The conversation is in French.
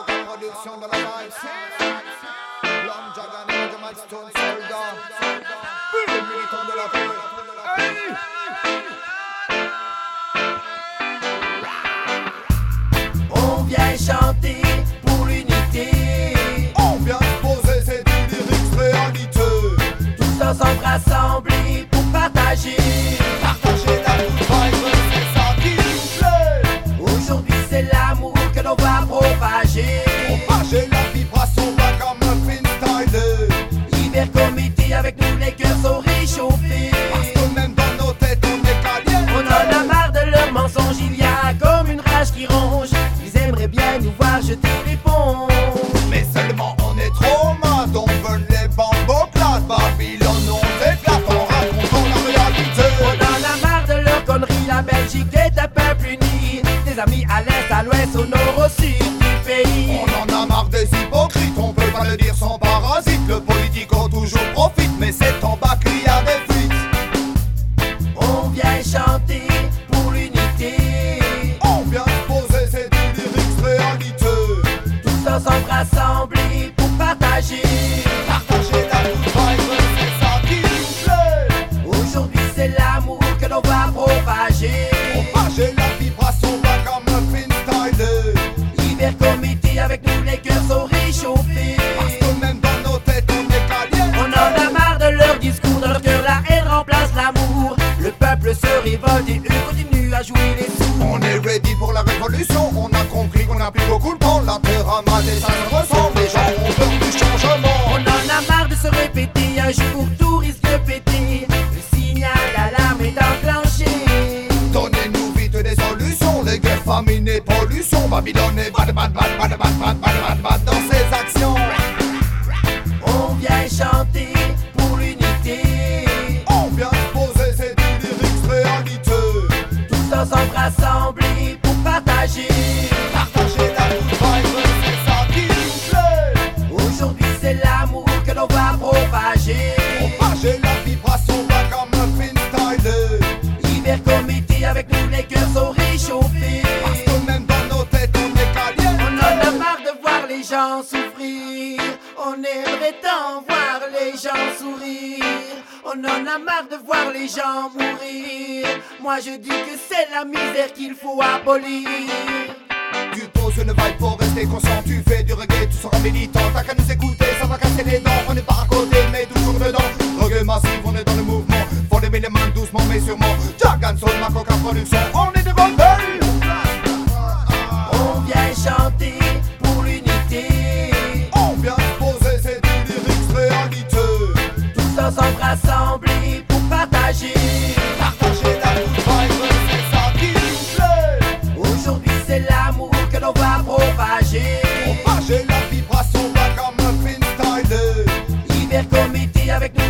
la production de la vibe. L'homme Jagan et le Milestone soldat. Le militant de la paix. On vient chanter pour l'unité. On vient poser ces lyrics réalité. Tous ensemble rassemblés pour partager. Partager la good vibe, c'est ça qui nous plaît. Aujourd'hui c'est l'amour que l'on va propager. Propager la vibration va comme un freestyle. Hiver comme été, avec nous les cœurs sont réchauffés. Parce que même dans nos têtes on est caliente. On en a marre de leurs mensonges, il y a comme une rage qui ronge. Ils aimeraient bien nous voir jeter les ponts. Mais seulement on est trop mat, on veut les bamboclades. Babylone on éclate en racontant la réalité. On en a marre de leurs conneries, la Belgique est un peuple uni. Des amis à l'est, à l'ouest, au nord, au sud du pays. On en a marre des hypocrites, on peut pas le dire sans parasite. Le politico toujours profite, mais c'est en bas qu'il y a des fuites. On vient chanter pour l'unité. On vient poser ces lyrics réalité. Tous ensemble rassemblés pour partager. Partager la good vibe, c'est ça qui nous plaît. Aujourd'hui c'est l'amour que l'on va propager. Propager la vibration va comme un freestyle. Hiver comme été, avec nous les cœurs sont réchauffés. Parce que même dans nos têtes on est caliente. On en a marre de leur discours, dans leur cœur la haine remplace l'amour. Le peuple se révolte et eux continuent à jouer les sourds. On est ready pour la révolution, on a compris qu'on a plus beaucoup le temps. La terre a mal et ça se ressent, les gens ont peur du changement. On en a marre de se répéter, un jour tout risque de péter. Le signal d'alarme est enclenché. Donnez-nous vite des solutions, les guerres, famine et pollution. Babylone est bad dans ses actions. On vient chanter pour l'unité. On vient poser ces lyrics réalité. Tous ensemble rassemblés pour partager. Partager la good vibe, c'est ça qui nous plaît. Aujourd'hui c'est l'amour que l'on va propager. Propager la vibration va comme un freestyle. Hiver comme été, avec nous les cœurs sont réchauffés. Parce que même dans nos têtes on est caliente. On en a marre de voir les gens souffrir. On aimerait tant voir les gens sourire. On en a marre de voir les gens mourir. Moi je dis que c'est la misère qu'il faut abolir. Tu poses une vibe pour rester conscient. Tu fais du reggae, tu seras militant. T'as qu'à nous écouter, ça va casser les dents. On n'est pas à côté, mais toujours dedans. Reggae massif, on est dans le mouvement. Faut lever les mains doucement, mais sûrement. Jagan, Soul, ma coca production. On est devant le bel. On vient chanter pour l'unité. On vient poser ces lyrics réalité. Tous ensemble rassemblés pour partager. Partager la good vibe, c'est ça qui nous plaît. Aujourd'hui c'est l'amour que l'on va propager. Propager la vibration va comme un freestyle. Hiver comme été, avec nous